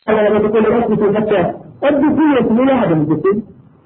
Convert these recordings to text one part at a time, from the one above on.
على تقول الأسلة حتى الدخول إلى عدم الدخول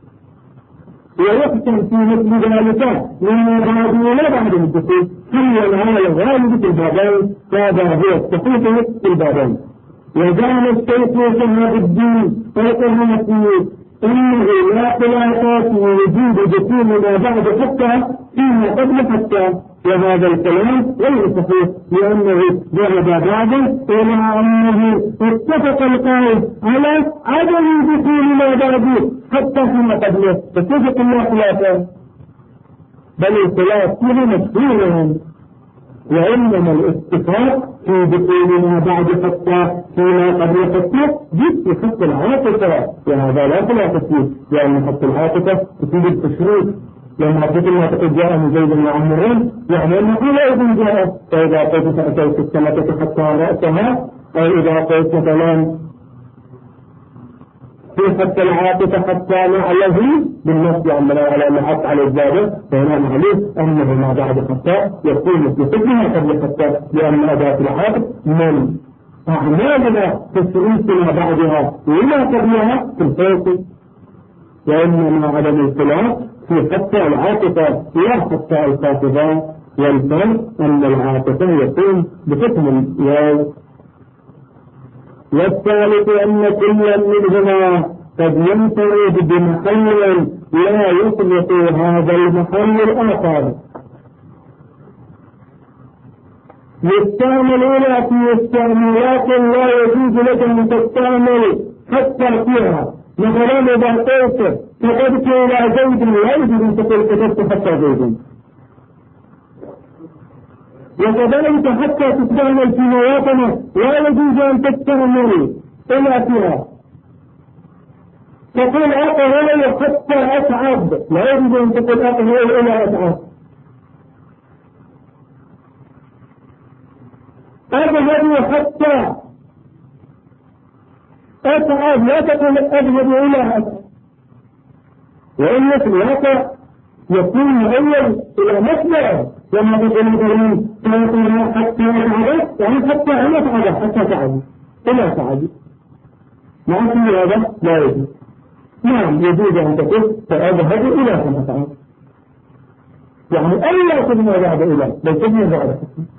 ويحسن في مثل ذلك من هذه لا بعد الدخول حل هذا الغالب في البابين هذا هو الصحيح في البابين. وجعل الشيخ شهاب الدين فيقول فيه إنه لا خلافات في وجود دخول ما بعد حتى فيما قبل حتى، وهذا الكلام غير صحيح لأنه ذهب بعده إلى أنه اتفق القائل على عدم دخول ما بعده حتى فيما قبله، فاتفق الله خلافه، بل الخلاف فيه مشهور، وإنما الاتفاق في دخول ما بعد حتى فيما قبل حتى جد حتى العاطفة، وهذا لا خلاف فيه لأن حتى العاطفة تفيد التشريك. لما قلنا تقول جاء من زيد بن عمرو يعني أنه لا يكون جاء، فإذا قلت فأتيت السمكة حتى رأسها، أو إذا قلت مثلا في حتى العاطفة حتى نعله بالنص عندنا على محط على الزادة، فهنا معلوم أنه ما بعد حتى يكون في حكمها قبل حتى، لأن أداة العاطف من أعمالنا تشريكنا بعدها لما قبلها في الفوق، وإنما عدم الخلاف في حتى العاطفة لا حتى الخاطبة، والفرق أن العاطفة يكون بحكم الواو. والثالث أن كل منهما قد ينفرد بمحل لا يطلق هذا المحل الآخر، يستعملون في استعمالات لا يجوز لك أن تستعمل حتى فيها، مثلا إذا قلت كتبت إلى زيد لا يجوز أن تقول كتبت حتى زيد، وكذلك حتى تستعمل في مواطنة لا يجوز أن تستعمل إلا فيها، تقول أقرأ حتى أتعب لا يجوز أن تقول أقرأ إلى أتعب، أذهب حتى أتعب لا تقول أذهب إلى أتعب، وإن السياق يكون مؤول إلى مصدر، لما تقول مثلا تقول حتى أتعب يعني حتى أن أتعب حتى تعب إلى تعب، مع أن هذا لا يجوز. نعم يجوز أن تقول فأذهب إلى كما تعب، يعني ألا تبنى بعد إلى بل تبنى بعد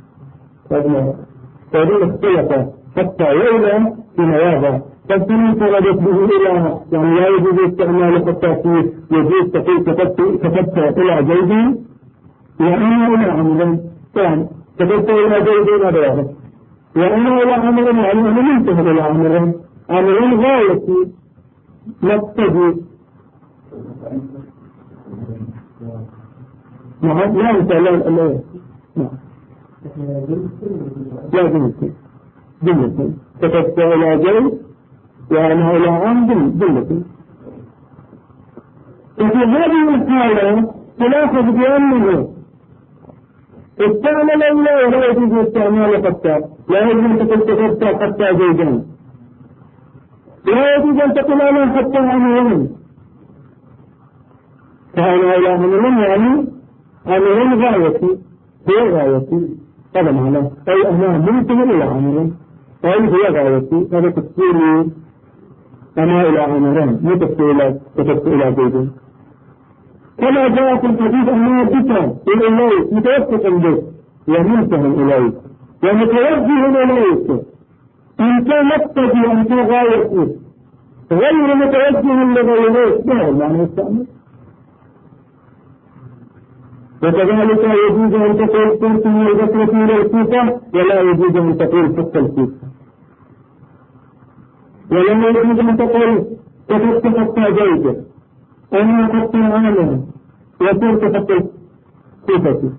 فهذه اختلف حتى يولى في مواضع، فالسنين فردت به إلى يعني لا يجوز استعمال حتى فيه، يجوز تقول كتبت إلى جيدي وأنا إلى عمرا، يعني كتبت إلى جيدي هذا واحد، وأنا إلى عمرا يعني أنا منتهى إلى عمرا، عمرا غايتي نقتدي لا أنت لا لا جملة كتبت إلى جيد وأنا إلى عام جملة. وفي هذه الحالة تلاحظ بأنه استعمل إلا ولا يجوز استعمال حتى، لا يجوز أن تقول كتبت حتى زيدان، لا يجوز أن تقول أنا حتى عمرين، فأنا إلى عمرين يعني عمرين غايتي هي غايتي، هذا معناه أي أنا منتهي إلى عمرين أي هي غايتي، هذا تفسيري أنا إلى عمرين مو تفسير كتبت إلى زيدان، كما جاء في الحديث أنه بك إلى الله متوسط به ومنتهى إليه ومتوجه إليك، أنت مقتدي أنت غايتي غير متوجه لغيرك، ده معنى يستعمل. وكذلك يجوز أن تقول كنت من البصرة إلى الكوفة ولا يجوز أن تقول حتى الكوفة، ولما يجوز أن تقول كتبت حتى زيد أنا حتى عالم وكنت حتى الكوفة.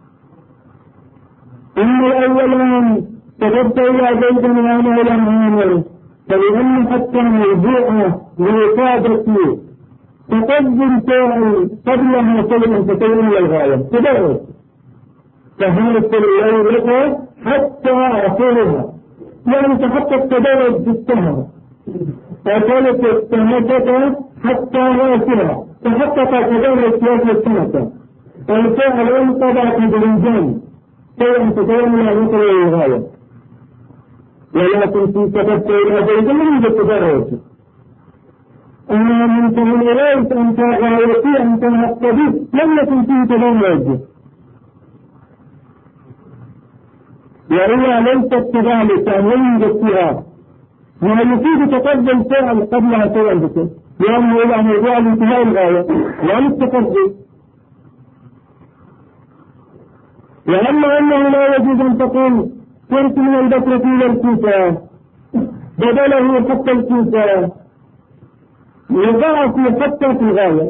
أما الأولان كتبت إلى زيد وأنا إلى عامر، فلأن حتى موضوعة لإفادة تقدم فاعل قبلها شيئا فتكون إلى الغاية تدعو، فهذا الشيء لك حتى آخرها، يعني تحقق تدرج بالسهر، فكانت السنة حتى آخرها تحقق تدرج في السنة، فالفعل انقضى تدريجان شيئا فتكون إلى الغاية، ولكن في كتبت إلى زيد لم يتدرج. أنا منتهى إليك أنت غايتي أنت مقتدي لم يكن فيه تدرج. وإلا ليست كذلك من الاجتهاد ما يفيد تقدم فعل قبلها فعل بك لأنه إلى موضوع الانتهاء الغاية لا للتقدم. وأما أنه لا يجوز أن تقول كنت من البصرة إلى الكوفة بدله حتى الكوفة يضاعف حتى في الغاية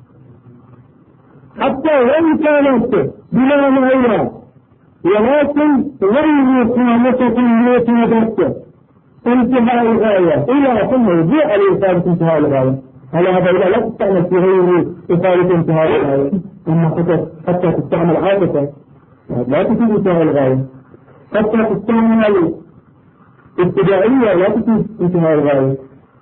حتى وإن كانت بلا معينات ولكن غير خامسة لتنبت انتهاء الغاية إلى ثم يجيء لإفادة انتهاء الغاية. على هذا لا تستعمل في غير إفادة انتهاء الغاية. أما حتى تستعمل عاطفة لا تفيد انتهاء الغاية. حتى تستعمل ابتدائية لا تفيد انتهاء الغاية.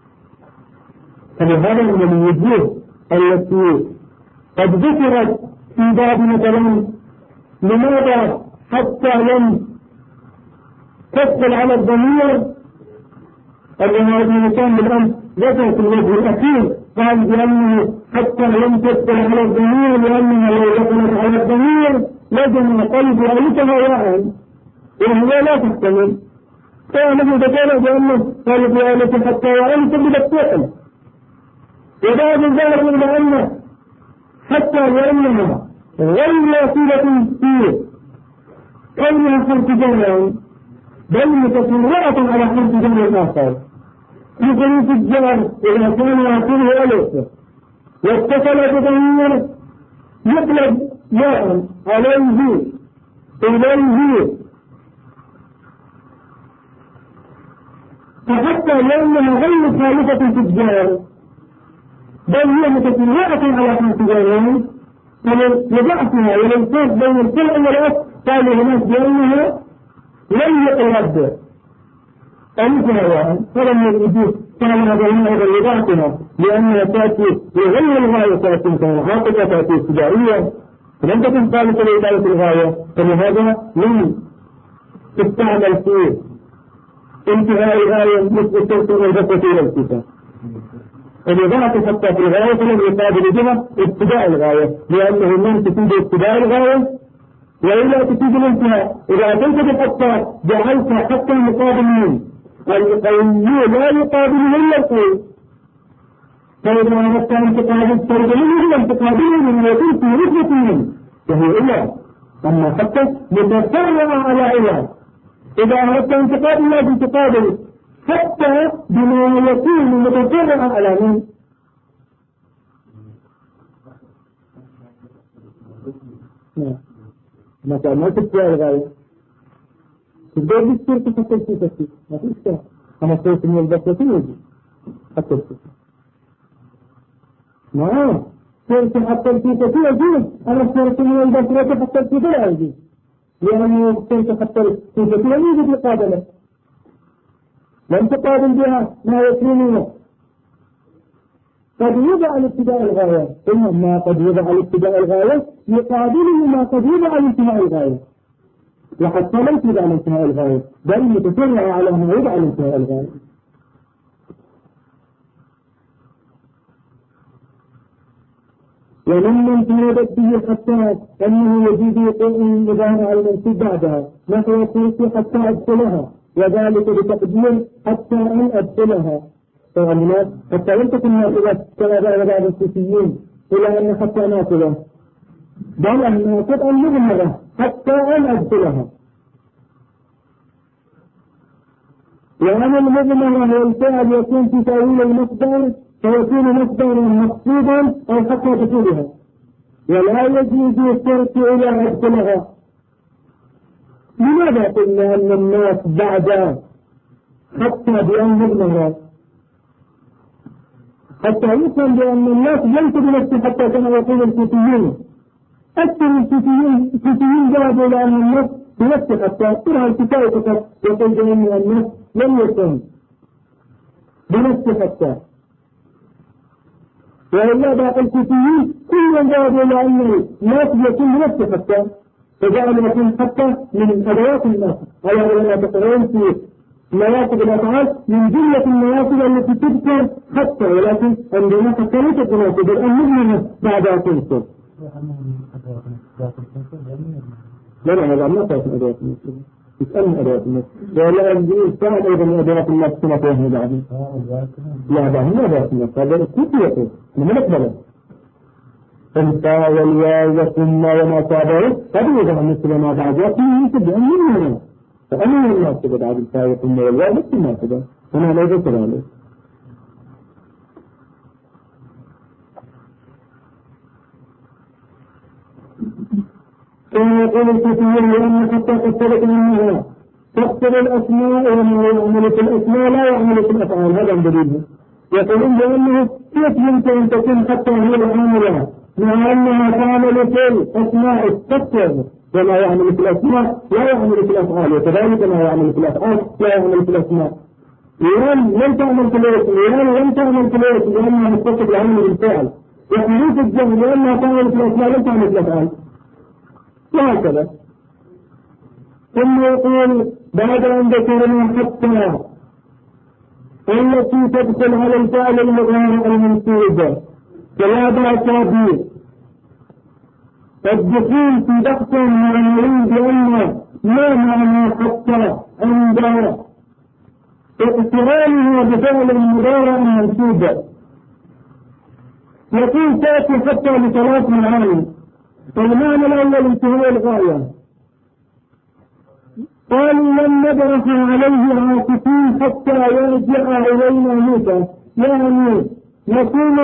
فلهذا من الوجوه التي قد ذكرت في باب مثلا لماذا حتى لم تدخل على الضمير اللي هذه كان بالأمس ذكر في الوجه الأخير قال بأنه حتى لم تدخل على الضمير لأنها لو دخلت على الضمير لزم قلب رأيتها واعي وهي لا تحتمل. فنحن ذكرنا بأنه قال بأنه حتى وأنت بالتقل وبعد ذلك إلى أنه حتى لأنها غير وسيلة فيه كونها حرف جمع بل متسرعة على حرف جمع آخر في ظروف الجار إذا كان آخره ألف واتصل بضمير يقلب ماء عليه إليه فحتى لأنها غير خالفة في الجار بل هي متسرعة على حرف جمع فلضعفها وللفرق بين الفرع والأصل قالوا هناك بأنها لم يتردد أنتها فلم يجوز كان هذا المعنى لضعفها لأنها تأتي لغير الغاية تأتي كمحاطة تأتي ابتدائية فلم تكن ثالثة لإدارة الغاية فلهذا لم تستعمل في انتهاء الغاية مثل التوصيل والبسط إلى الكتاب. الإضافة حتى في الغاية فلم يقابل بها ابتداء الغاية لأنه لم تفيد ابتداء الغاية وإلا تفيد الانتهاء. إذا أتيت حتى جعلت حتى المقابل منه القوي لا يقابله إلا القوي فإذا أردت أن تقابل ترجمه لم تقابله من يكون في نسبة منه وهي إله. أما حتى متفرع على علاج إذا أردت أن تقابل لازم تقابل حتى بما يكون متفرعا على من مثلا ما تبقى الغاية تبدأ بالسير تفكر في تفكير ما في إشكال أنا صوت من البسطة يجي حتى السير نعم صوت حتى السير يجي أنا صوت من البسطة حتى السير لا يجي لأنه صوت حتى السير يجي بقابلة لم تقابل بها ما يكونونه قد يضع الابتداء الغاية إنما قد يضع الابتداء الغاية يقابله ما قد يضع الانتهاء الغاية وحتى ليس يضع الانتهاء الغاية بل متفرع على ما يضع الانتهاء الغاية. وممن تردت به حتى أنه يجيب يقول النظام على المنصوب بعدها نحو الكرسي حتى أدخلها وذلك بتقدير حتى أن أدخلها فالناس حتى لم تكن ناقلة كما بعض الصوفيين إلى أن حتى ناقلة بل أنها تبقى مغمرة حتى أن أدخلها. وأن المغمرة هو الفعل يكون في تأويل المصدر فيكون مصدرا مقصودا أو حتى دخولها ولا يجوز الشرط إلى أدخلها. لماذا قلنا أن الناس بعد حتى بأن مغمرة حتى يفهم بأن الناس ليس بنفسه حتى كما يقول الصوفيين أكثر الصوفيين ذهبوا إلى أن الناس بنفسه حتى ترى الكتاب فقط يقول بأن الناس لم يكن بنفسه حتى وإلا باقي الصوفيين كلهم ذهبوا إلى أن الناس يكون بنفسه حتى فجعل يكون حتى من أدوات الناس على ما تقرون في نواسب الأفعال من جملة النواسب التي تذكر حتى، ولكن عندنا حتى ليست نواسب المؤمنة بعد تنصب. لا هذا ما كانت أدوات النصب، يسألني أدوات النصب ولا يستعمل أيضا من أدوات النصب كما فيه بعضهم. لا بعضهم أدوات النصب هذا كتير من مقبلة الفاء والواو وثم وما تابعه هذا يجب أن نصب ما بعد فيه تبعا منه، فأمن الناس بعد الفاء والثم والواو بس ما تبع هنا لا يجب ذلك. كما يقول الكثير لأن حتى قد ثبت منها تقتل الأسماء ومن يعمل في الأسماء لا يعمل في الأفعال، هذا دليله. يقولون بأنه كيف يمكن أن تكون حتى هي العاملة مع أنها تعمل في الأسماء تقتل وما يعمل في الأسماء لا يعمل في الأفعال، وكذلك ما يعمل في الأفعال لا يعمل في الأسماء. إيران لم تعمل في الاسم، إيران لم تعمل في الاسم لأنها متصف العلم بالفعل، وحروف الجهل لأنها تعمل في الأسماء لم تعمل في الأفعال، وهكذا. ثم يقول بعد أن ذكرنا حتى التي تدخل على الفعل المضارع المنصوب فلا بأس به الدخول في بحث معنوي بأن ما معنى حتى عند اقترانها بفعل المضارع المنصوب. يقول تأتي حتى لثلاث معاني. المعنى الأول انتهاء الغاية، قالوا لن نبرح عليه عاكفين حتى يرجع إلينا موسى، يعني نكون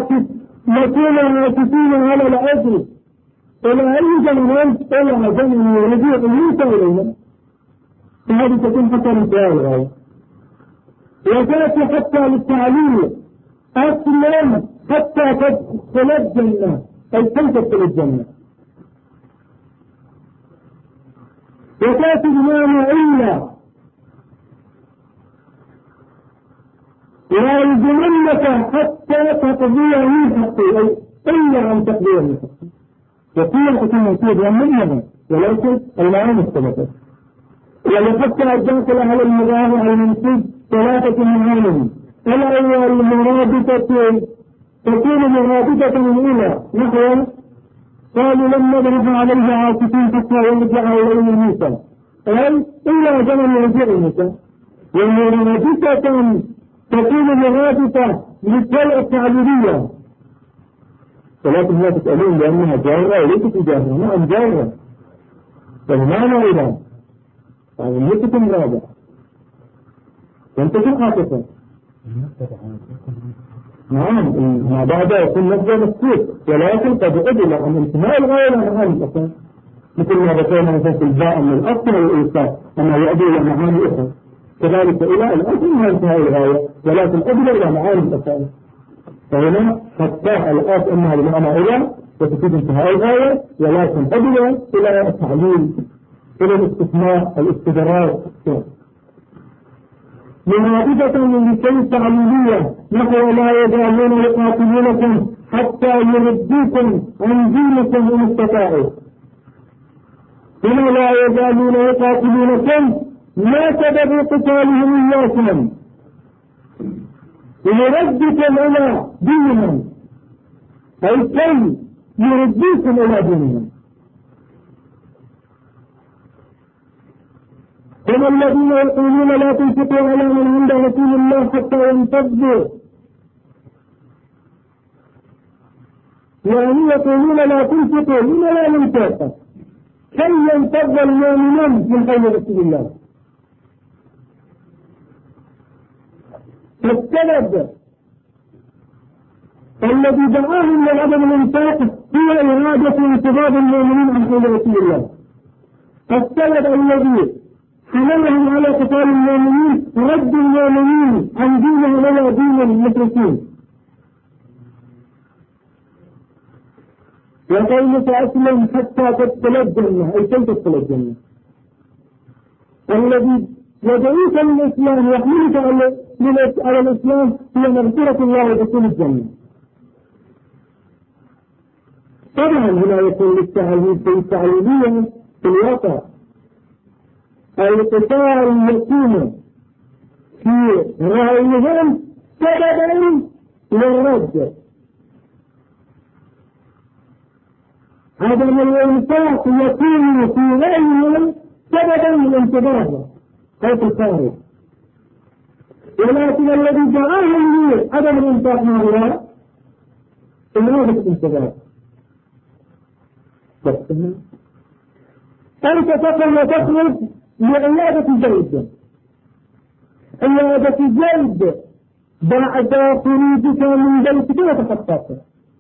عاكفين على الأجر إلى أي زمن إلى زمن يرجع موسى إلينا، فهذه تكون حتى لانتهاء الغاية. وتأتي حتى للتعليل، أسلم حتى تدخل الجنة، أي تدخل الجنة. وتأتي بمعنى إلا ويلزمنك حتى تقضي من حقي، أي إلا عن تقضي من حقي. وقيل حكم منصوب ومنه، ولكن المعاني اختلفت. ولحتى الداخل على المضارع المنصوب ثلاثة معاني. الأول المرابطة تكون مرابطة الأولى نحو قالوا لن نضرب عليه عاكفين حتى يرجع إليه موسى، أي إلى زمن يرجع موسى. والمرابطة تكون مرابطة للطلع التعبيرية، ولكن لا تسألون لأنها جارة وليست جارة، نعم جارة فالمعنى إلى يعني ليست مرابطة لم تكن عاطفة. نعم ما بعد يكون مصدر مكتوب، ولكن قد أدل عن انتهاء الغاية إلى معاني أخرى، مثل ما ذكرنا مثلا في الباء من الأصل والإيثار أنه يؤدي إلى معاني أخرى، كذلك إلى الأصل من انتهاء الغاية ولكن أدل إلى معاني أخرى. فهنا حتى الأصل أنها بمعنى إلى وتفيد انتهاء الغاية، ولكن أدل إلى التعليل إلى الاستثناء الاستدراك. مرابطة لكي تعليلية نحو لا يزالون يقاتلونكم حتى يردوكم عن دينكم إن استطاعوا. هنا لا يزالون يقاتلونكم ما سبب قتالهم إياكم ليردكم إلى دينهم، أي كي يردوكم إلى دينهم. هم الذين يقولون لا تنفقوا على من عند رسول الله حتى ينفضوا، يعني يقولون لا تنفقوا لما لا ننفق كي ينفض المؤمنون من حول رسول الله. فالسبب الذي دعاهم لعدم الانفاق هو إرادة انتفاض المؤمنين عن حول رسول الله. السبب الذي حملهم على قتال المؤمنين رد المؤمنين عن دينهم إلى دين المشركين. وقولك أسلم حتى تدخل الجنة، أي كي تدخل الجنة. الذي يدعوك للإسلام يحملك على الإسلام هي مغفرة الله ودخول الجنة. طبعا هنا يكون للتعليل في التعليلية في الواقع القطاع اليقين في رأيهم سببا للرد. عدم الإنفاق يكون في رأيهم سببا للانتظار أو في الخارج، ولكن الذي جعلهم لي عدم الإنفاق مع الله إرادة الانتظار. أنت تقوم وتخرج لعيادة الجلد، عيادة الجلد بعد خروجك من بيتك وتخططك،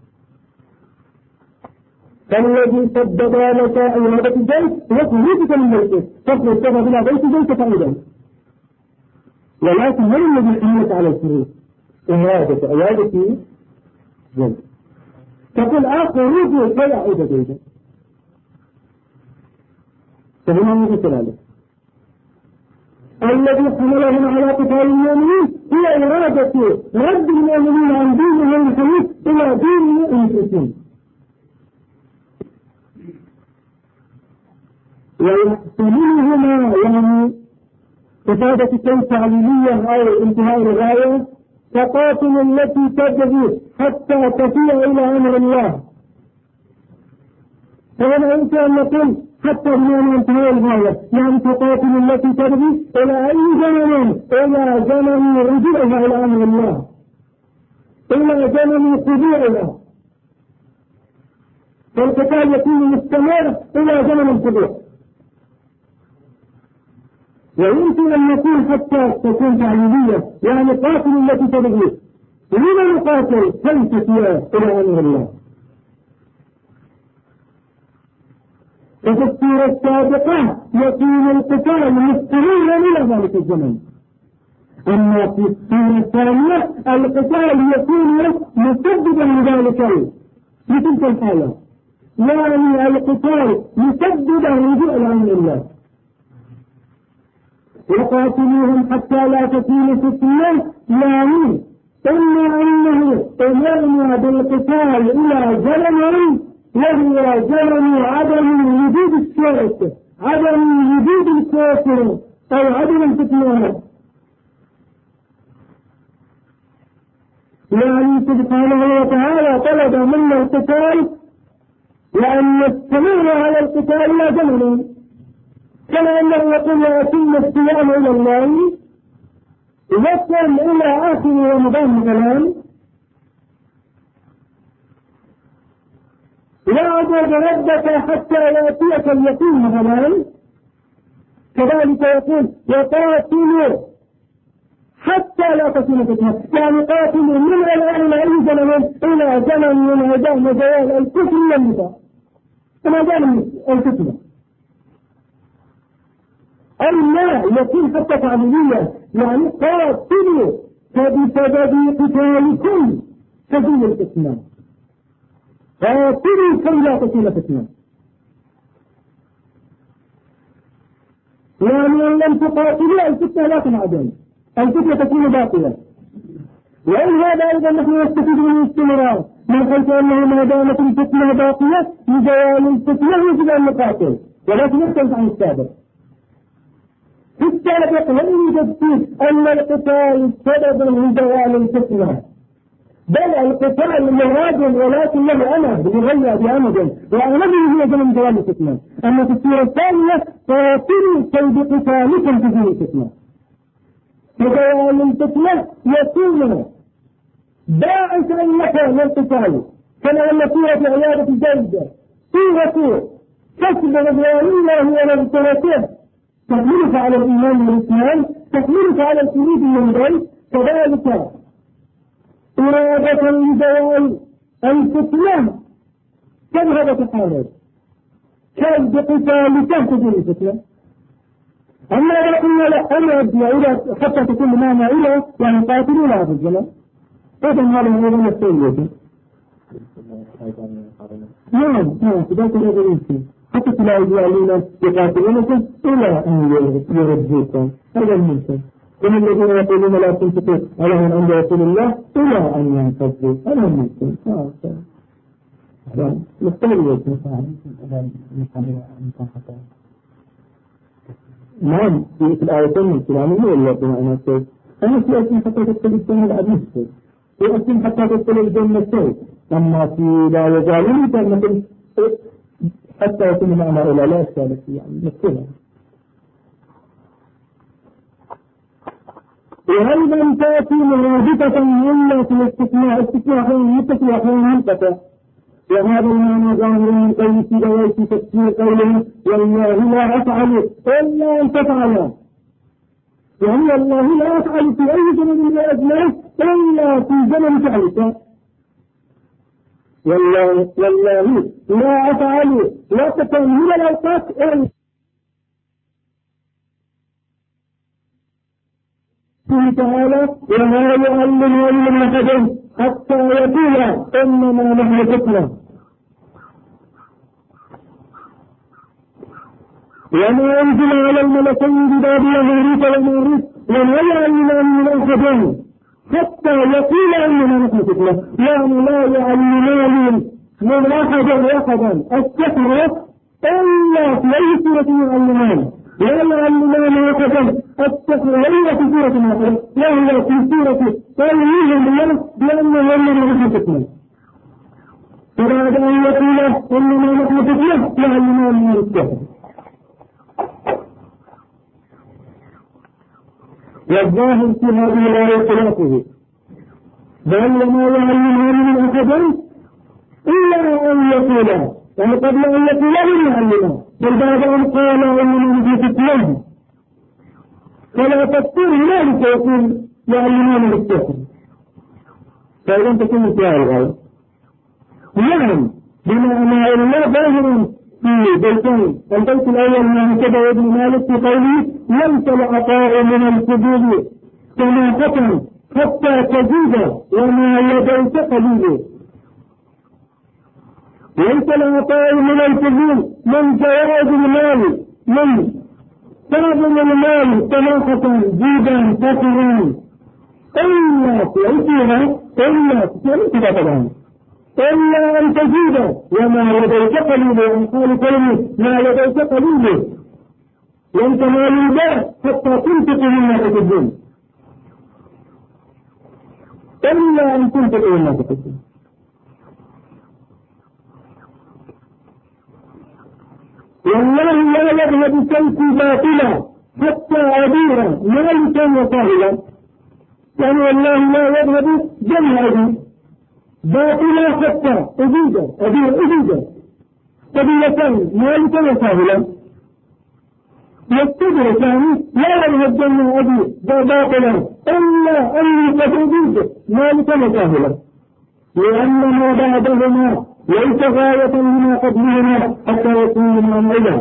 فالذي سبب لك عيادة الجلد هو خروجك من بيتك، تخرج تذهب إلى بيت بيتك أيضا، ولكن من الذي حملك على الخروج؟ عيادة جلد. تقول خروجي فلا أعيد بيتك، فهنا مثل ذلك. الذي حملهم على قتال المؤمنين هي إرادة رد المؤمنين عن دينهم الحنيف إلى دين المشركين، ويحتملهما يعني إفادة الكون تعليلية أو انتهاء الغاية كقاتل التي تبغي حتى تفيء إلى أمر الله. فهنا يمكن أن نقول حتى بمعنى انتهاء الغاية، يعني تقاتل التي تبغي إلى أي زمن؟ إلى زمن رجوعها إلى أمر الله، إلى زمن خضوعها، فالقتال يكون مستمر إلى زمن الخضوع. ويمكن أن نقول حتى تكون تعليلية، يعني قاتل التي تبغي، لمن نقاتل؟ كيف فيها إلى أمر الله. وفي السورة السابقة يكون القتال مستمرا إلى ذلك الزمن، أما في السورة الثانية القتال يكون مسببا لذلك لتلك الحالة، يعني القتال مسببا رجوع لأمر الله. وقاتلوهم حتى لا تكون فتنة، يعني إما أنه أمرنا بالقتال إلى زمن وهو زمن عدم وجود الشرك، عدم وجود الكافر أو عدم الفتنة. يعني سبحانه وتعالى طلب منا القتال وأن نستمر على القتال إلى زمن، كما أنه يقول وأتم الصيام إلى الله وصل إلى آخر رمضان مثلا، واعبد ربك حتى يأتيك اليقين مثلا، كذلك يقول وقاتلوا حتى لا تكون فتنة، يعني قاتلوا من الآن إلى أي زمن؟ إلى زمن من عدم زوال الكفر والنفاق، كما زال الفتنة. أما يكون حتى تعليلية، يعني قاتلوا فبسبب قتالكم تزول الفتنة، قاتلوا كي لا تكون فتنة. يعني إن لم تقاتلوا الفتنة لا تنعدم، الفتنة تكون باطلة. وإن هذا أيضا نحن نستفيد من الاستمرار، من حيث أنه ما دامت الفتنة باقية لزوال الفتنة يجب أن نقاتل، ولكن نختلف عن السابق. في السابق لم يوجد فيه أن القتال سبب لزوال الفتنة، بل القتال مراد ولكن له أمد يغلى بأمد، وأمده هو زمن زوال الفتنة. أما في السورة الثانية قاتلوا كي بقتالكم تزول الفتنة، فزوال الفتنة يكون باعثا لك للقتال، كما أن سورة عيادة الجلد سورة كسب رضوان الله ونصرته تحملك على الإيمان والإسلام، تحملك على الخروج من البيت، كذلك إرادة لزوال الفتنة تذهب تحارب كان بقتالك تزول الفتنة. أما إذا قلنا لا أمعد إلى حتى تكون معنا إلى يعني قاتلوا لها في الزمن، إذن هذا هو المسؤولية. نعم إذا كنا ذلك حتى لا يجعلون يقاتلونكم إلى أن يردوكم، هذا المنكر. ومن الذين يقولون لا تنفقوا على من عند رسول الله إلى أن ينفقوا، هذا المنكر. مستمرية نعم في الآيتين من كلام الله بما أنه أنا في أسم حتى تدخل الجنة بعد نفسه، في أسم حتى تدخل الجنة شيء، أما في لا يزالون مثل حتى يكون معنا إلى لا إشكال فيه يعني مثلها. وهل لم تأتي مرادفة إلا في استثناء متصل وحين منقطع، وهذا المعنى ظاهر من قول سيدويه في تفسير قوله والله لا أفعل إلا أن تفعل، يعني والله لا أفعل في أي زمن من الأزمان إلا في زمن فعلك. والله لا أفعل وقتا من الأوقات إلا تعالى وما يعلمه من أحد حتى يقول إنما نحن فتنة، وما أنزل على الملكين ببابل هاروت وماروت وما يعلمان من أحد حتى يقول إنما نحن فتنة، يعني لا يعلمان من أحدا السحر إلا في أي سورة يعلمان، لا يعلمان أحدا السحر إلا في سورة واحدة، لا هو في سورة قوله الله بأنه إنما نحن فتنة. فبعد أن يقول إنما نحن فتنة يعلمان من السحر. والظاهر في هذه الآية خلافه، بل وما يعلمان من أحد إلا أن يقولا، يعني قبل أن يقولا لم يعلمان، بل بعد أن قال إنما نحن فتنة فلا تذكر ذلك يقول يعلمان بالسحر، فإذا تكون انتهاء الغاية. نعم بما أن الله ظاهر في بيتين، البيت الأول ما كتبه ابن مالك في قوله ليس العطاء من الفضول سماحة حتى تزيد وما لديك قليل، ليس العطاء من الفضول من جواد المال من ثمن المال سماحة جيدا فخرا إلا تعيشها إلا تعيشها طبعا إلا أن تزيد وما لديك قليل، يعني قال كلمة ما لديك قليل وانت ما لله حتى تنفق مما تحبون إلا أن تنفق مما تحبون. والله لا يذهب سيفي باطلا حتى أدير مالكا وصاهلا، يعني والله لا يذهب جمع أدير باطلا حتى أدير قبيلتين مالكا وصاهلا، يستدرك يعني لا يذهب جمع أدير باطلا إلا أن قد أدير مالكا وصاهلا، لأن ما بعدهما ليس غاية لما قبلهما حتى يكون موعدا،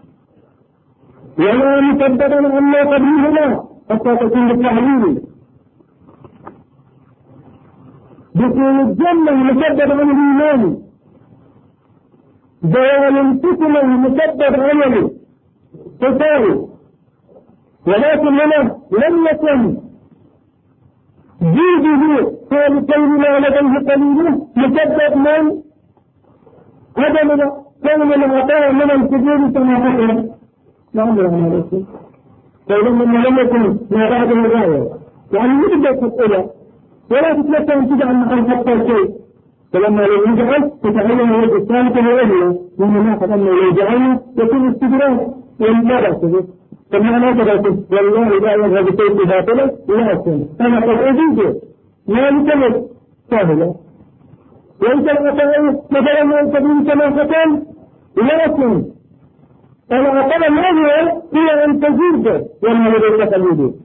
ولا مسببا عما قبلهما حتى تكون بالتعليل. دخول الجنة مسبب عن الإيمان، زوال الفتنة مسبب عمله تساوي، ولكن هنا لم يكن جيده ثالثين ما لديه قليله مسبب من عدم كون العطاء من الفجور سماحة. نعم يا عليكم، فإذا لم يكن ما بعد الغاية يعني يبدأ تسأله ولا تتلقى أن تجعل معه حتى شيء، فلما لو يجعل تتعلم الوجه الثالثة وإلا مما قدمنا لو جعلنا يكون استدراك والمبارك، فمعنى كذلك والله لا يذهب سيف باطلا لكن أنا قد أجيزه ما لكلك سهلة، ليس العطاء مثلا ما يكون سماحة لكن العطاء الأول هي أن تزيد وما لديك قليل.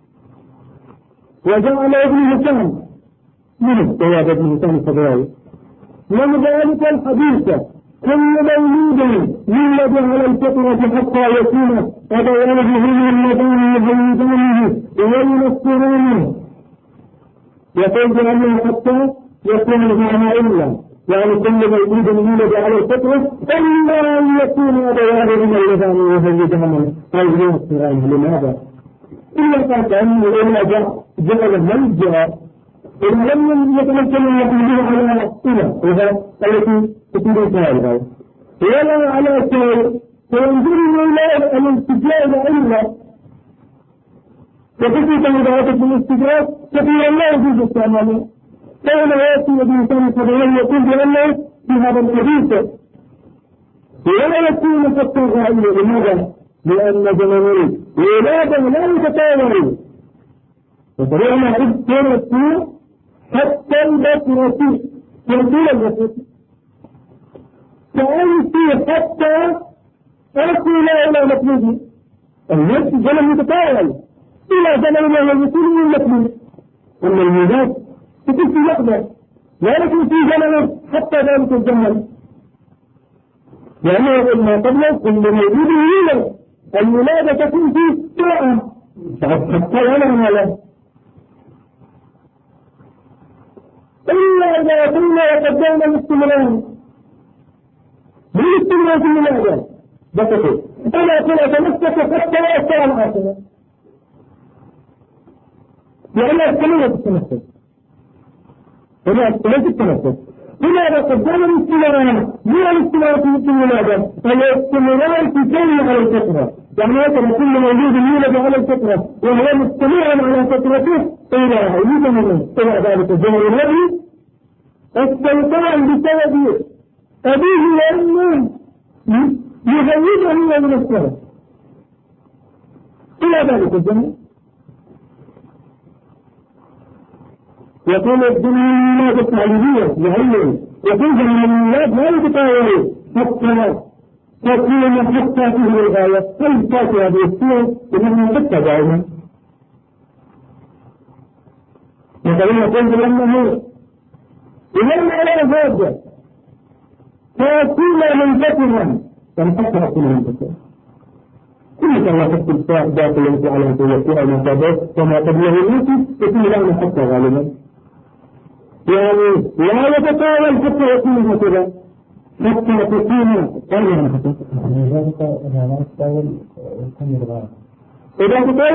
وجعل ابن هشام منه جواب ابن هشام الخضراوي من ذلك الحديث كل مولود يولد على الفطرة حتى يكون أبواه من المدان يهودانه وينصرانه، يقول عنه حتى يكون المعنى إلا، يعني كل مولود يولد على الفطرة إلا أن يكون أبواه من المدان يهودانه أو ينصرانه. لماذا؟ إلا قال أنه إلا جعل من جاء إن لم يتمكن أن يحمله على إله وهذا التي تكون فيها ولا على شيء فينظر إلى الاتجاه إلا وخصوصا إذا أتت بالاستدراك كثيرا لا يجوز استعماله. كان يأتي الإنسان الطبيعي يقول بأنه في هذا الحديث ولا يكون فقط غائيا. لماذا؟ لأن زمن الولادة لا يتطاول، وطبيعي نعرف كان السوء حتى البصرة تنزيل البصرة فأنتي حتى أصل إلى مطلوب النفس زمن يتطاول إلى زمن ما يكون من المطلوب. أما الميلاد تكون في لحظة ولكن في زمن حتى ذلك الزمن، لأنه ما قبله كل موجود يولد. الولادة تكون في ساعة حتى ولا إلا إذا كنا وقدمنا الاستمرار بالاستمرار في الولادة بكتب أنا كنا تمسك حتى الساعة العاشرة لأنها استمرار في التمسك هنا استمرار في التمسك. هنا قدمنا الاستمرار من الاستمرار في الولادة الاستمرار في كون على الفطرة، يعني مثلا كل موجود يولد على الفطرة وهو مستمر على فطرته إلى ذلك الزمن الذي السلطان بسبب أبيه وأمه يغيبه من السلطان إلى ذلك الزمن. يكون الدنيا الميلاد التعليمية لعلم يكون زمن الميلاد لا يتطاول حتى تكون حتى فيه الغاية. هل تأتي هذه السورة إنها حتى دائما مثلا يقول بأنه لما لا زاد فيكون منفتحا فانفتح كل منفتح كل كما تكتب ساعة داخل يمكن على أن تيسير المسابات وما قبله الوقت يكون لعنة حتى غالبا، يعني لا يتطاول حتى يكون هكذا حتى تكون قليلا حتى إذا تطاول يكون الغاية إذا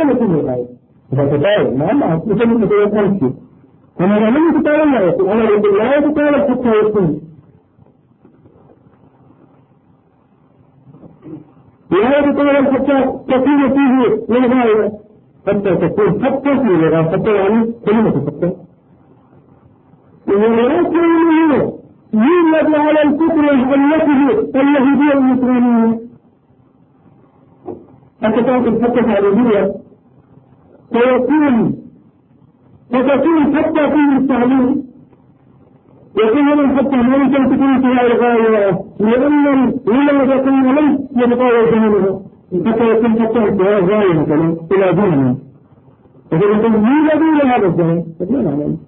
تطاول نعم مثل متطاول أمشي أنا لم يتطاول لا يكون أنا يقول لا يتطاول حتى يكون لا يتطاول حتى تكون فيه الغاية حتى تكون حتى فيه الغاية حتى يعني كلمة حتى ولكن يولد على الفطرة اليهودية النصرانية حتى تأخذ حتى العربية فتكون حتى فيه التعليم يقول حتى ما يمكن تكون فيها الغاية لأن الولادة كان لم يتطاول زمنها حتى يكون حتى فيها الغاية مثلا إلى زمن فإذا يولد إلى هذا الزمن فلا نعلم.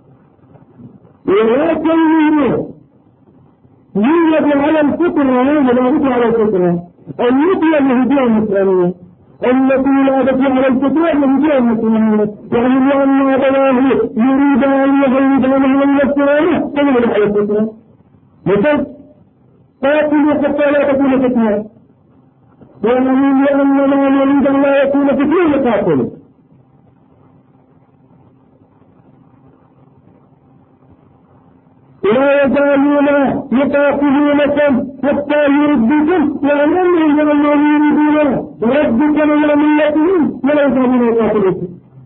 ولكن يولد على الفطرة على الفطرة التي اليهودية النصرانية التي ولادت على الفطرة اليهودية النصرانية، يعني لأن أبواه يريد أن يغيبانه من النصرانية فيولد على الفطرة مثل قاتلوا حتى لا تكون فتنة وأنه لأن ما يريد أن لا يكون فتنة يقاتل. لا يزالون يقاتلونكم حتى يردكم وعن أمرهم الذي يريدون ردكم إلى ملتهم ولا يزالون يقاتلونكم.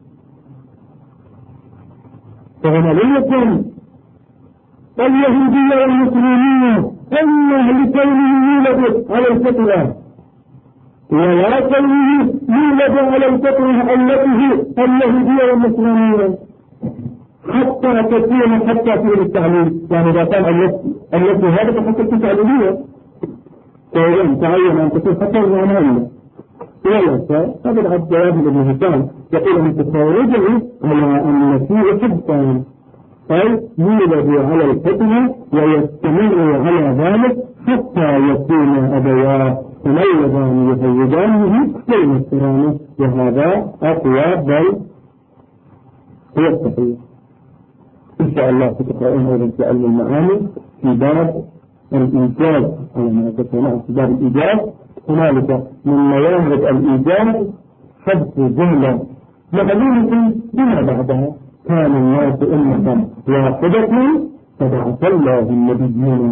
فغنليكم اليهودية والمسلمين أنه لكونه يولد على الفطرة ولا كونه يولد على الفطرة التي هي اليهودية والمسلمين حتى تكون حتى في التعليم، يعني إذا كان التي هذا حتى في التعليمية تعين أن تكون حتى الرمانية ولا هذا العبد جواب ابن هشام يقول أن تتفرجه على أن فيه حبان أي يولد على الحكمة ويستمر على ذلك حتى يكون أبواه فليلان يهودانه ويمسرانه وهذا أقوى بل هو الصحيح. إن شاء الله تتقرؤون أيضا في علم المعاني في باب الإيجاز على ما ذكرناه في باب الإيجاز. هنالك من موارد الإيجاز حذف جملة مغلوبة بما بعدها كان الناس أمة واحدة فبعث الله النبيين.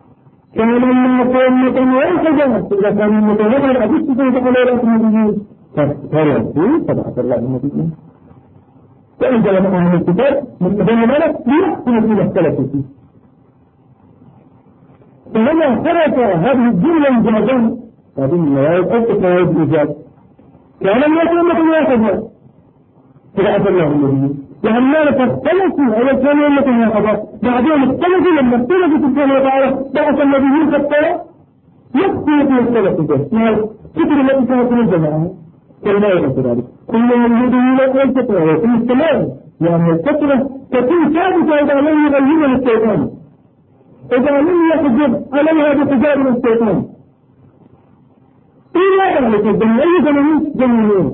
كان الناس أمة واحدة إذا كان المتوفر أبيت سيدة على رأس النبيين فاختلفوا فبعث الله النبيين. فأنزل معهم الكتاب من بين ذلك ليحكموا فيما اختلفوا فيه. فلما خرج هذه الجملة الجمعان هذه المواد أو تقاعد الإجابة كان الناس أمة واحدة فبعث الله النبيين. لأننا فاختلفوا أول كانوا أمة واحدة بعدين اختلفوا لما اختلفوا سبحانه وتعالى بعث النبيين حتى يخفي في اختلفوا به. الفكر التي كانت من الجماعة كما يقول ذلك كل موجود لا الفترة وكل السلام لأن الفترة تكون ثابتة إذا لم يغيرها الشيطان إذا لم يحجب عليها بحجاب من الشيطان إلا ذلك الجميع أي جميع جميعين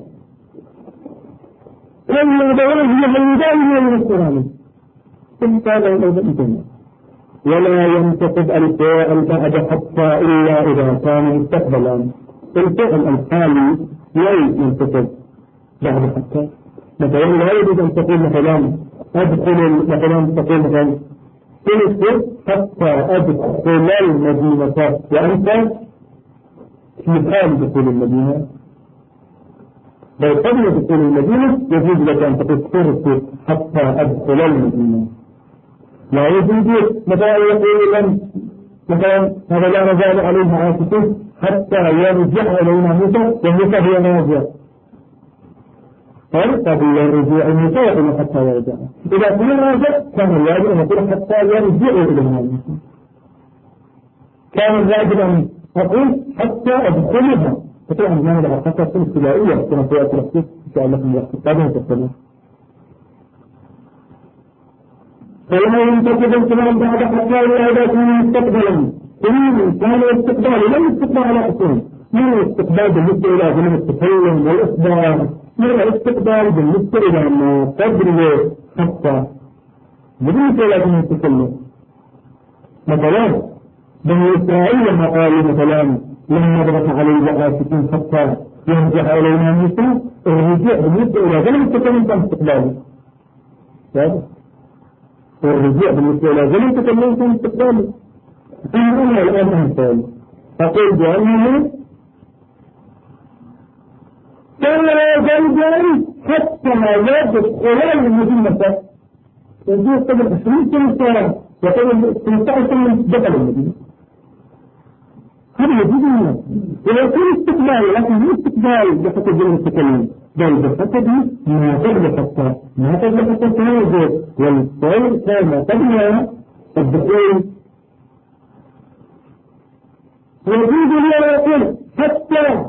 كان يدعون هي الهداية من القرآن ثم هذا الأوضاع الجميع ولا ينتقد الفعل بعد حتى إلا إذا كان مستقبلا. الفعل الحالي لا ينتقد بعد حتى مثلا لا يجب أن تقول مثلا أدخل مثلا تقول مثلا تنسل حتى أدخل المدينة وأنت في حال دخول المدينة بل قبل دخول المدينة يجوز لك أن تقول تنسل حتى أدخل المدينة. لا يجوز مثلا يقول مثلا هذا لا نزال عليه عاكسون حتى يرجع إلينا موسى وموسى هي نازع قبل الرجوع موسى يقول حتى يرجع. إذا كان نازع كان الواجب أن يقول حتى يرجع إلينا موسى. كان الواجب أن أقول حتى أدخلها فطبعا ما هذا حتى تكون ابتدائية كما في وقت الرسول إن شاء الله في الوقت القادم تفصلون. فلا ينتقد الكلام بعد حتى إذا كان مستقبلا كان الاستقبال لم يستقبل على أصول من الاستقبال بالنسبة إلى زمن التكلم والإخبار من الاستقبال بالنسبة إلى ما قدره حتى بالنسبة إلى زمن التكلم. مثلا بني إسرائيل لما قالوا مثلا لما ضغط عليه عاكفين حتى يرجع إلينا موسى الرجوع بالنسبة إلى زمن التكلم كان استقباله والرجوع بالنسبة إلى زمن التكلم كان استقباله. أمرنا الآن أنفال أقول بأنه كان يجب حتى ما يجب خلال المدينة يجب قبل 20 سنة وقبل 15 سنة دخل المدينة هذا يجب منه ويكون استقبال لكن مو استقبال بحث الجنة التكلم بل بحث ما قبل حتى تنازل والقول كان قبل الدخول يجوز لي يقول حتى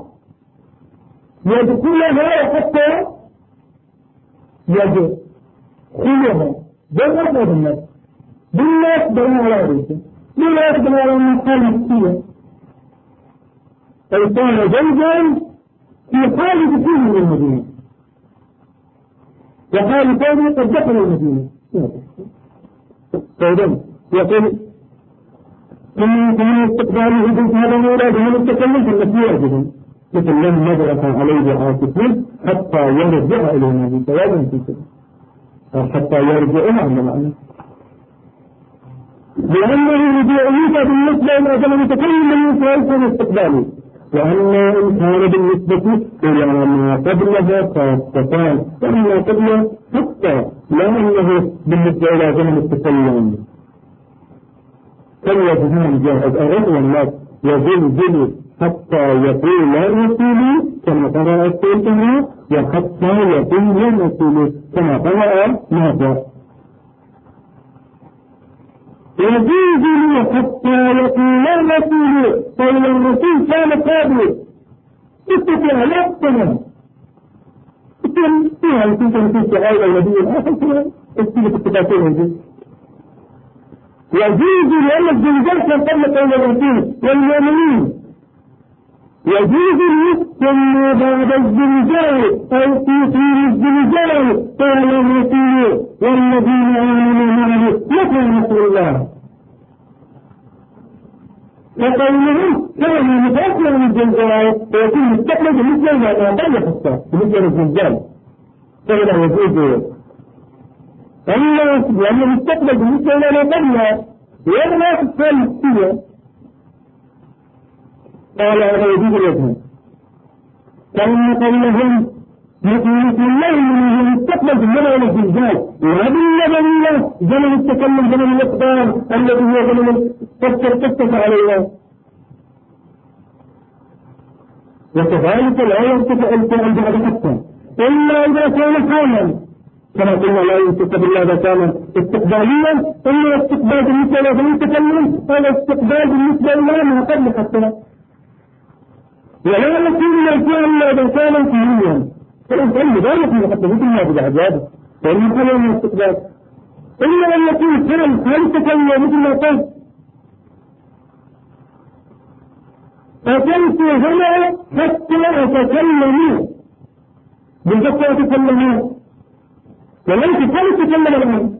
يدخلها وحتى يدخلها بالرغم بالناس بناء على ريسه بالناس بناء على المحال نفسية كان زوجا في حال دخول من المدينة وحال ثاني قد دخل المدينة فإذن يقول من استقباله بهذا المولاد من التكلم فالنسيء أجدا مثل لم ندرك عليه عاكفين حتى يرجع إلينا من ثواب في سبيل حتى يرجعها عند معنى لأنه رجوعية بالنسبة إلى زمن التكلم من يكون استقباله وأن إن كان بالنسبة إلى ما قبله فاستطاع وأما قبله حتى لا أنه بالنسبة إلى زمن التكلم فالوجهان جاهز الرجل والناس يزلزل حتى يقول الرسول كما قرأ السلطنة وحتى يقول الرسول كما قرأ ماذا يزلزل حتى يقول الرسول فإن الرسول كان قابل استطيع لا أكتنا فيها يكون في سعادة النبي الآخر فيها تسكيلة التفاصيل هذه يجوز لأن الزلزال كان قبل قول الرسول والمؤمنين يجوز ثم بعد الزلزال أو في طول الزلزال قال الرسول والذين آمنوا معه متى نصر الله وقولهم كان متأثر من الزلزال ويكون مستقبل بالنسبة إلى ما قبل حتى بالنسبة للزلزال فلا يجوز لأنه مستقبل بالنسبة إلى ما قبل ويغنى في السؤال السيئة قال هذا يجوز الوجه فإن قولهم مثل الله من المستقبل في الزمن والزلزال وهذه النظرية زمن التكلم زمن الإقدار الذي هو زمن قصة عليها. وكذلك لا يرتفع الفعل بعد حتى إلا إذا كان حالا كما قلنا لا ينتقد بالله إذا كان استقباليا إلا الاستقبال بالنسبة إلى زمن التكلم ولا استقبال بالنسبة إلى ما قبل حتى ولا يكون الفعل إذا كان فعليا فالإنسان مبارك حتى مثل ما بدأ عجابه فإنه كان من الاستقبال إلا أن يكون فعل هل تكلم مثل ما قلت أكلت هنا حتى أتكلم بالضبط أتكلم وليس كيف تكلم الآن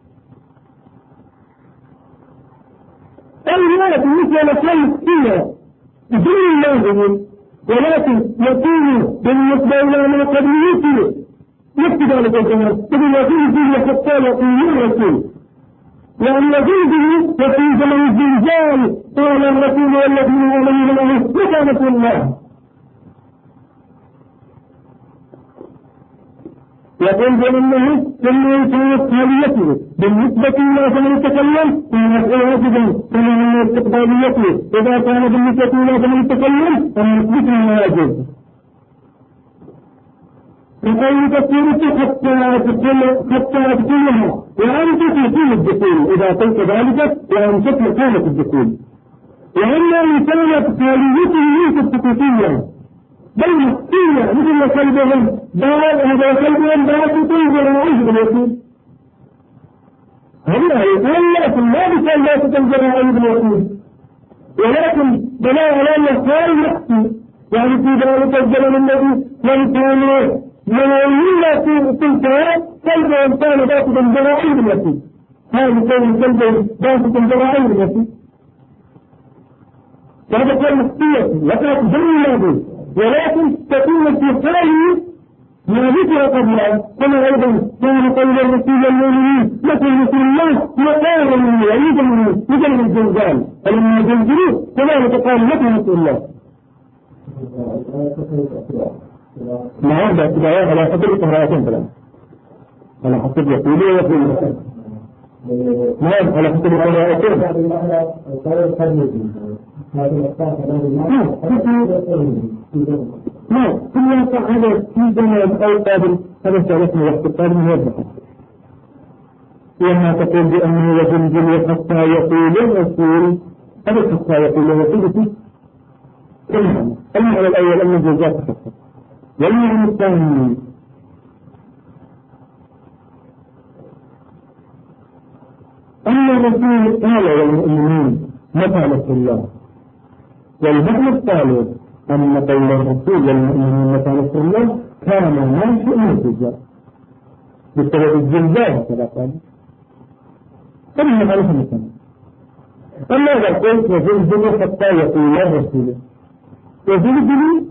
أولا بالنسبة لكلمة فيها بدون لازم ولكن يكون بالنسبة إلى ما قد يصير يكتب ذلك الجمال إذن يكون فيه حتى يقول الرسول لأن يجوزه وفي زمن الزلزال قال الرسول والذين آمنوا معه متى نصر الله يقول بأنه لما كانت حاليته بالنسبة إلى زمن التكلم فهو واجبا كما أن استقباليته إذا كان بالنسبة إلى زمن التكلم فمثل واجب فقال تكون حتى أدخلها وأنت في كل الدخول إذا قلت ذلك وأن تكون كانت الدخول وأن إن كانت حاليته ليست حقيقية بل مكتية مثل ما كلبهم هذا كلبهم باسطين جرائه بالوكيل هذا يقول لا بكل باسطا جرائه بالوكيل ولكن بناء على الخال يحكي يعني في ذلك الزمن الذي من كانوا ملايين في تلك كلبهم كان باسطا جرائه بالوكيل هذا كان كلبهم باسطا جرائه بالوكيل فهذا كان مكتية لكن جميلة ولكن تكون في حاله ما ذكر قبلها كما أيضا كان قول الرسول المؤمنين مثل رسول الله وقال منه وعيد منه مثل الزلزال فلما يزلزلوه كذلك قال مثل رسول الله ما عندها اتباعات على حسب القراءتين فلا على حسب يقولوا ويقولوا نعم على حسب القراءتين نعم كل يقع هذا في زمن أو قابل هذا سألتنا وقت القابل من يربحه لما تقول بأنه يزلزل حتى يقول الرسول هذا حتى يقول الرسول فيه المعنى الأول أن الزلزال تخصص والمعنى الثاني أن الرسول قال للمؤمنين متى نصر الله والمعنى الثالث أن قول الرسول للمؤمنين متى نصر الله كان ناشئ من الزلزال بسبب الزلزال كما قال فمن معرفة المكان أما إذا قلت وزلزل حتى يقول الرسول وزلزل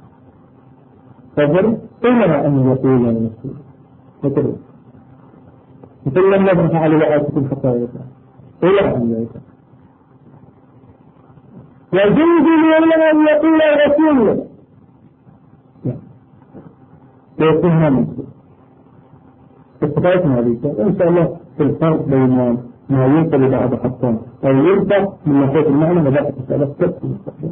فجر إلى أن يقول الرسول فترى مثل لم نظر على وعاتكم حتى يقول إلى أن يقول وزلزل إلى أن يقول الرسول ويكون هذا استفادنا ذلك إن شاء الله في الفرق بين ما ينقل بعد حتى أو ينقل من ناحية المعنى وذلك تسألت كيف المستقبل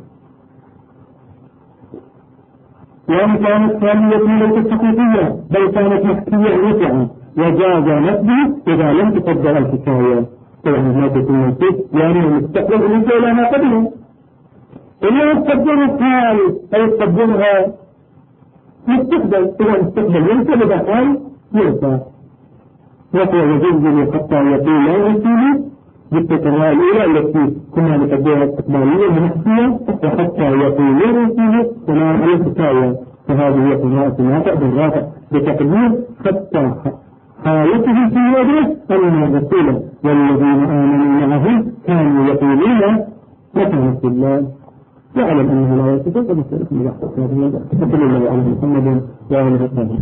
وإن كانت ثانية ليست حقيقية بل كانت مكتية وسعا وجاز نفسه إذا لم تقدر الحكاية يعني ما تكون منصوب يعني المستقبل إليك إلى ما قبله إلا يستقبل الحال أو يستقبلها مستقبل إذا المستقبل ينسى إذا كان ينسى وهو يزلزل حتى يقول لا يرسل بالتكرار الأولى التي كنا نقدرها استقبالية ونحسية وحتى يقول لا يرسل وما على الحكاية فهذه هي قراءة الواقع بالواقع بتقدير حتى حالته في وجهه أن الرسول والذين آمنوا معه كانوا يقولون متى نصر الله يعلم أنه لا يستطيع فبسألكم الله صلى الله عليه وسلم محمد وآله وصحبه